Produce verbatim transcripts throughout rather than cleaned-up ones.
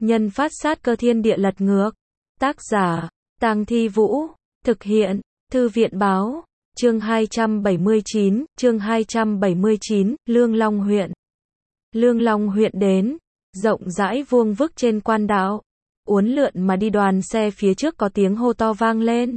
Nhân phát sát cơ thiên địa lật ngược. Tác giả, Tang Thi Vũ. Thực hiện, Thư viện Báo. Chương hai trăm bảy mươi chín, chương hai trăm bảy mươi chín, Lương Long huyện. Lương Long huyện đến, rộng rãi vuông vức trên quan đạo. Uốn lượn mà đi đoàn xe phía trước có tiếng hô to vang lên.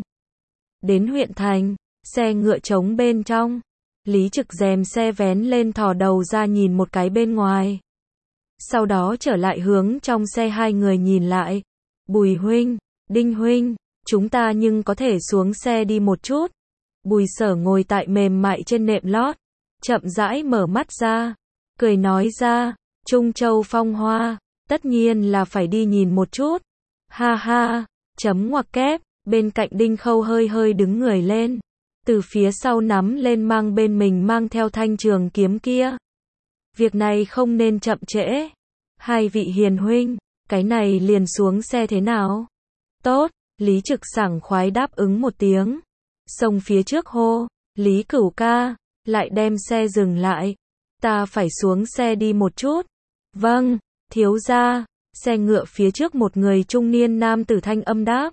Đến huyện thành, xe ngựa trống bên trong. Lý Trực rèm xe vén lên thò đầu ra nhìn một cái bên ngoài. Sau đó trở lại hướng trong xe hai người nhìn lại. Bùi huynh, Đinh huynh, chúng ta nhưng có thể xuống xe đi một chút. Bùi Sở ngồi tại mềm mại trên nệm lót, chậm rãi mở mắt ra, cười nói ra, Trung Châu phong hoa, tất nhiên là phải đi nhìn một chút. Ha ha, chấm ngoặc kép, bên cạnh Đinh Khâu hơi hơi đứng người lên, từ phía sau nắm lên mang bên mình mang theo thanh trường kiếm kia. Việc này không nên chậm trễ. Hai vị hiền huynh, cái này liền xuống xe thế nào? Tốt, Lý Trực sảng khoái đáp ứng một tiếng. Xông phía trước hô, Lý Cửu ca, lại đem xe dừng lại. Ta phải xuống xe đi một chút. Vâng, thiếu gia. Xe ngựa phía trước một người trung niên nam tử thanh âm đáp.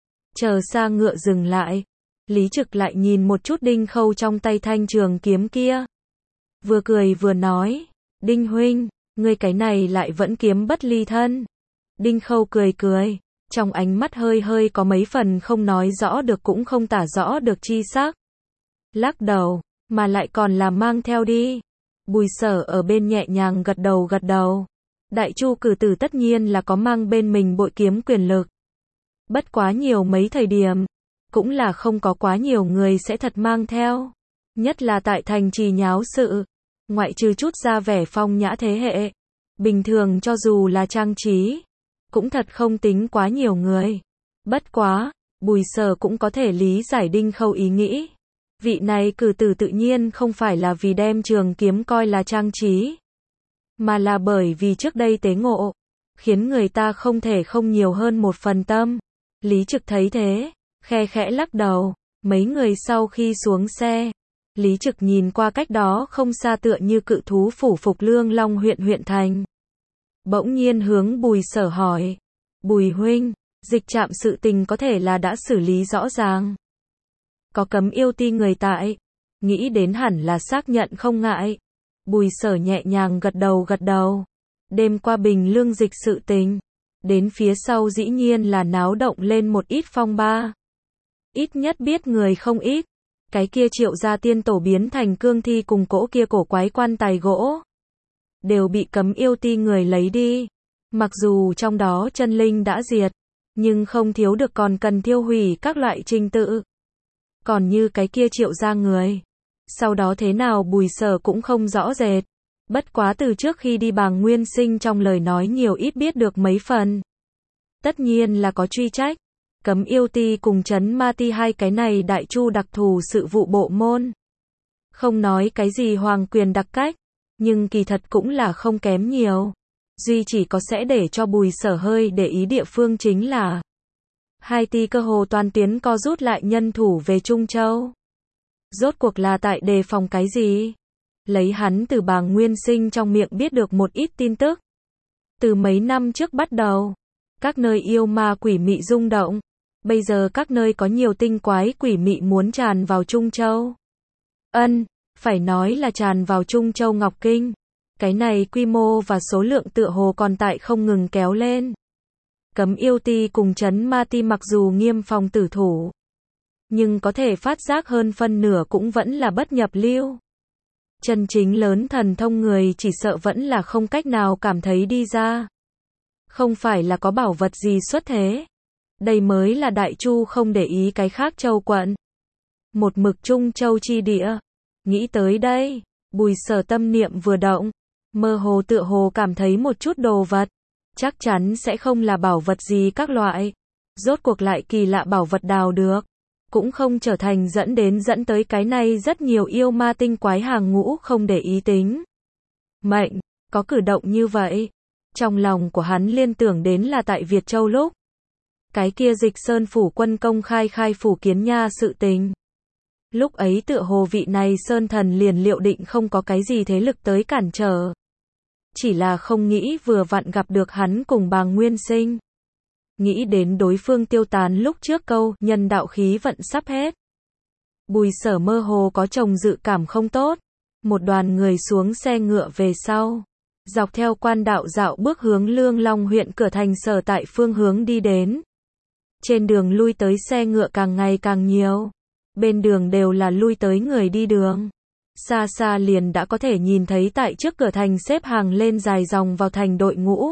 Chờ xa ngựa dừng lại, Lý Trực lại nhìn một chút Đinh Khâu trong tay thanh trường kiếm kia. Vừa cười vừa nói, Đinh huynh, ngươi cái này lại vẫn kiếm bất ly thân. Đinh Khâu cười cười, trong ánh mắt hơi hơi có mấy phần không nói rõ được cũng không tả rõ được chi sắc. Lắc đầu, mà lại còn là mang theo đi. Bùi Sở ở bên nhẹ nhàng gật đầu gật đầu. Đại Chu cử tử tất nhiên là có mang bên mình bội kiếm quyền lực. Bất quá nhiều mấy thời điểm, cũng là không có quá nhiều người sẽ thật mang theo. Nhất là tại thành trì nháo sự, ngoại trừ chút ra vẻ phong nhã thế hệ. Bình thường cho dù là trang trí, cũng thật không tính quá nhiều người. Bất quá, Bùi Sở cũng có thể lý giải Đinh Khâu ý nghĩ. Vị này cử tử tự nhiên không phải là vì đem trường kiếm coi là trang trí, mà là bởi vì trước đây tế ngộ, khiến người ta không thể không nhiều hơn một phần tâm. Lý Trực thấy thế, khe khẽ lắc đầu. Mấy người sau khi xuống xe, Lý Trực nhìn qua cách đó không xa tựa như cự thú phủ phục Lương Long huyện huyện thành. Bỗng nhiên hướng Bùi Sở hỏi, Bùi huynh, dịch trạm sự tình có thể là đã xử lý rõ ràng. Có cấm yêu ti người tại, nghĩ đến hẳn là xác nhận không ngại. Bùi Sở nhẹ nhàng gật đầu gật đầu. Đêm qua Bình Lương dịch sự tình, đến phía sau dĩ nhiên là náo động lên một ít phong ba. Ít nhất biết người không ít. Cái kia Triệu gia tiên tổ biến thành cương thi cùng cỗ kia cổ quái quan tài gỗ, đều bị cấm yêu ti người lấy đi. Mặc dù trong đó chân linh đã diệt, nhưng không thiếu được còn cần thiêu hủy các loại trình tự. Còn như cái kia Triệu gia người, sau đó thế nào Bùi Sở cũng không rõ rệt. Bất quá từ trước khi đi Bàng Nguyên Sinh trong lời nói nhiều ít biết được mấy phần. Tất nhiên là có truy trách. Cấm yêu ti cùng trấn ma ti hai cái này Đại Chu đặc thù sự vụ bộ môn. Không nói cái gì hoàng quyền đặc cách, nhưng kỳ thật cũng là không kém nhiều. Duy chỉ có sẽ để cho Bùi Sở hơi để ý địa phương chính là hai ti cơ hồ toàn tiến co rút lại nhân thủ về Trung Châu. Rốt cuộc là tại đề phòng cái gì? Lấy hắn từ Bàng Nguyên Sinh trong miệng biết được một ít tin tức. Từ mấy năm trước bắt đầu, các nơi yêu ma quỷ mị rung động. Bây giờ các nơi có nhiều tinh quái quỷ mị muốn tràn vào Trung Châu. Ân, phải nói là tràn vào Trung Châu Ngọc Kinh. Cái này quy mô và số lượng tựa hồ còn tại không ngừng kéo lên. Cấm yêu ti cùng trấn ma ti mặc dù nghiêm phòng tử thủ, nhưng có thể phát giác hơn phân nửa cũng vẫn là bất nhập lưu. Chân chính lớn thần thông người chỉ sợ vẫn là không cách nào cảm thấy đi ra. Không phải là có bảo vật gì xuất thế. Đây mới là Đại Chu không để ý cái khác châu quận. Một mực Trung Châu chi địa. Nghĩ tới đây, Bùi Sở tâm niệm vừa động, mơ hồ tựa hồ cảm thấy một chút đồ vật. Chắc chắn sẽ không là bảo vật gì các loại. Rốt cuộc lại kỳ lạ bảo vật đào được, cũng không trở thành dẫn đến dẫn tới cái này rất nhiều yêu ma tinh quái hàng ngũ không để ý tính. Mệnh, có cử động như vậy. Trong lòng của hắn liên tưởng đến là tại Việt Châu lúc. Cái kia Dịch Sơn phủ quân công khai khai phủ Kiến Nha sự tình. Lúc ấy tựa hồ vị này Sơn thần liền liệu định không có cái gì thế lực tới cản trở. chỉ là không nghĩ vừa vặn gặp được hắn cùng Bàng Nguyên Sinh. Nghĩ đến đối phương tiêu tán lúc trước câu, nhân đạo khí vận sắp hết. Bùi Sở mơ hồ có chồng dự cảm không tốt. Một đoàn người xuống xe ngựa về sau. Dọc theo quan đạo dạo bước hướng Lương Long huyện cửa thành sở tại phương hướng đi đến. Trên đường lui tới xe ngựa càng ngày càng nhiều. Bên đường đều là lui tới người đi đường. Xa xa liền đã có thể nhìn thấy tại trước cửa thành xếp hàng lên dài dòng vào thành đội ngũ.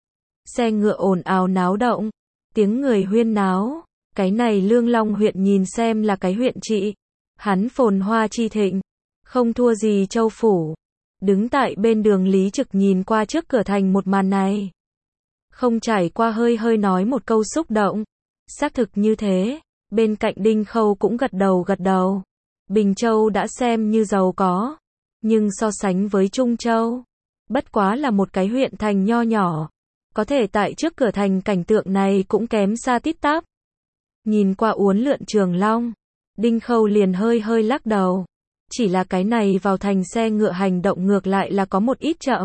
Xe ngựa ồn ào náo động. Tiếng người huyên náo. Cái này Lương Long huyện nhìn xem là cái huyện trị. Hắn phồn hoa chi thịnh. Không thua gì Châu Phủ. Đứng tại bên đường Lý Trực nhìn qua trước cửa thành một màn này. Không trải qua hơi hơi nói một câu xúc động. Xác thực như thế. Bên cạnh Đinh Khâu cũng gật đầu gật đầu. Bình Châu đã xem như giàu có. Nhưng so sánh với Trung Châu. Bất quá là một cái huyện thành nho nhỏ. Có thể tại trước cửa thành cảnh tượng này cũng kém xa tít tắp. Nhìn qua uốn lượn Trường Long. Đinh Khâu liền hơi hơi lắc đầu. Chỉ là cái này vào thành xe ngựa hành động ngược lại là có một ít chậm.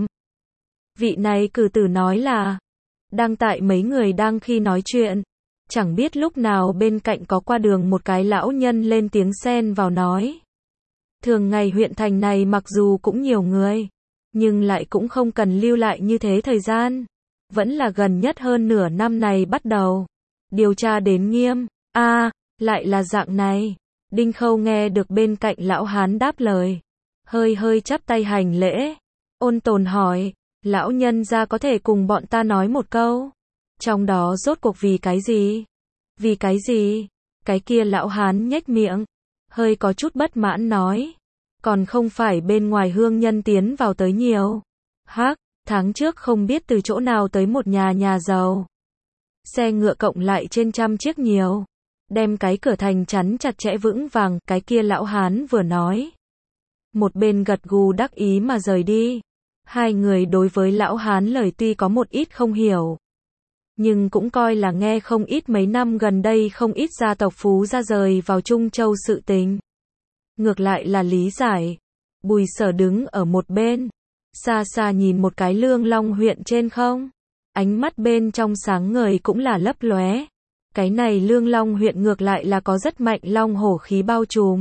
Vị này cử tử nói là. Đang tại mấy người đang khi nói chuyện. Chẳng biết lúc nào bên cạnh có qua đường một cái lão nhân lên tiếng xen vào nói. Thường ngày huyện thành này mặc dù cũng nhiều người. Nhưng lại cũng không cần lưu lại như thế thời gian. Vẫn là gần nhất hơn nửa năm này bắt đầu. Điều tra đến nghiêm. a à, lại là dạng này. Đinh Khâu nghe được bên cạnh lão hán đáp lời. Hơi hơi chắp tay hành lễ. Ôn tồn hỏi. Lão nhân gia có thể cùng bọn ta nói một câu. Trong đó rốt cuộc vì cái gì? Vì cái gì? Cái kia lão hán nhếch miệng. Hơi có chút bất mãn nói. Còn không phải bên ngoài hương nhân tiến vào tới nhiều. Hắc, tháng trước không biết từ chỗ nào tới một nhà nhà giàu. Xe ngựa cộng lại trên trăm chiếc nhiều. Đem cái cửa thành chắn chặt chẽ vững vàng, cái kia lão hán vừa nói. Một bên gật gù đắc ý mà rời đi. Hai người đối với lão hán lời tuy có một ít không hiểu. Nhưng cũng coi là nghe không ít mấy năm gần đây không ít gia tộc phú ra rời vào Trung Châu sự tình. Ngược lại là lý giải. Bùi Sở đứng ở một bên. Xa xa nhìn một cái Lương Long huyện trên không. Ánh mắt bên trong sáng ngời cũng là lấp lóe. Cái này Lương Long huyện ngược lại là có rất mạnh long hổ khí bao trùm.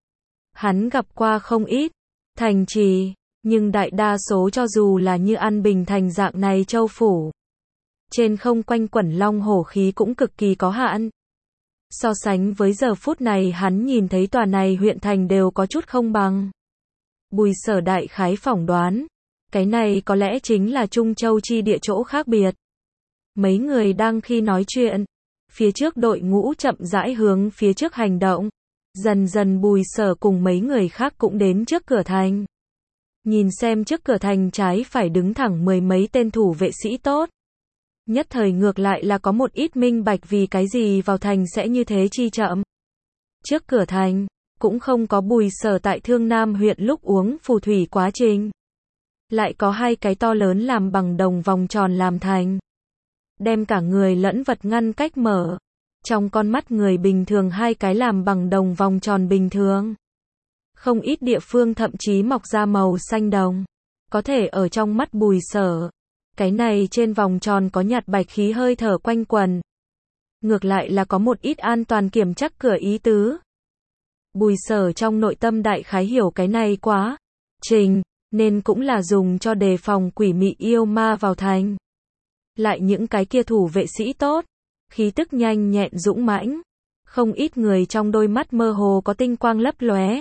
Hắn gặp qua không ít thành trì, nhưng đại đa số cho dù là như An Bình thành dạng này châu phủ. Trên không quanh quẩn long hổ khí cũng cực kỳ có hạn. So sánh với giờ phút này hắn nhìn thấy tòa này huyện thành đều có chút không bằng. Bùi Sở đại khái phỏng đoán. Cái này có lẽ chính là Trung Châu chi địa chỗ khác biệt. Mấy người đang khi nói chuyện. Phía trước đội ngũ chậm rãi hướng phía trước hành động. Dần dần Bùi Sở cùng mấy người khác cũng đến trước cửa thành. Nhìn xem trước cửa thành trái phải đứng thẳng mười mấy tên thủ vệ sĩ tốt. Nhất thời ngược lại là có một ít minh bạch vì cái gì vào thành sẽ như thế chi chậm. Trước cửa thành, cũng không có Bùi Sở tại Thương Nam huyện lúc uống phù thủy quá trình. Lại có hai cái to lớn làm bằng đồng vòng tròn làm thành. Đem cả người lẫn vật ngăn cách mở. Trong con mắt người bình thường hai cái làm bằng đồng vòng tròn bình thường. Không ít địa phương thậm chí mọc ra màu xanh đồng. Có thể ở trong mắt Bùi Sở. Cái này trên vòng tròn có nhạt bạch khí hơi thở quanh quần. Ngược lại là có một ít an toàn kiểm chắc cửa ý tứ. Bùi Sở trong nội tâm đại khái hiểu cái này quá trình, nên cũng là dùng cho đề phòng quỷ mị yêu ma vào thành. Lại những cái kia thủ vệ sĩ tốt, khí tức nhanh nhẹn dũng mãnh, không ít người trong đôi mắt mơ hồ có tinh quang lấp lóe.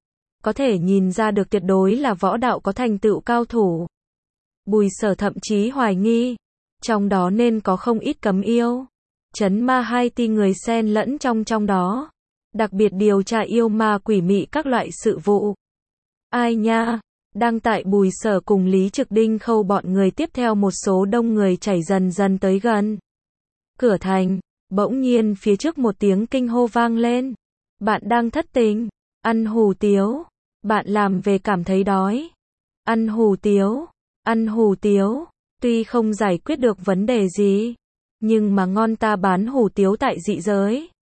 Có thể nhìn ra được tuyệt đối là võ đạo có thành tựu cao thủ. Bùi Sở thậm chí hoài nghi, trong đó nên có không ít cấm yêu, trấn ma hai ti người xen lẫn trong trong đó, đặc biệt điều tra yêu ma quỷ mị các loại sự vụ. Ai nha, đang tại Bùi Sở cùng Lý Trực Đinh Khâu bọn người tiếp theo một số đông người chảy dần dần tới gần. Cửa thành, bỗng nhiên phía trước một tiếng kinh hô vang lên. Bạn đang thất tình, ăn hủ tiếu, bạn làm về cảm thấy đói. Ăn hủ tiếu. Ăn hủ tiếu, tuy không giải quyết được vấn đề gì, nhưng mà ngon ta bán hủ tiếu tại dị giới.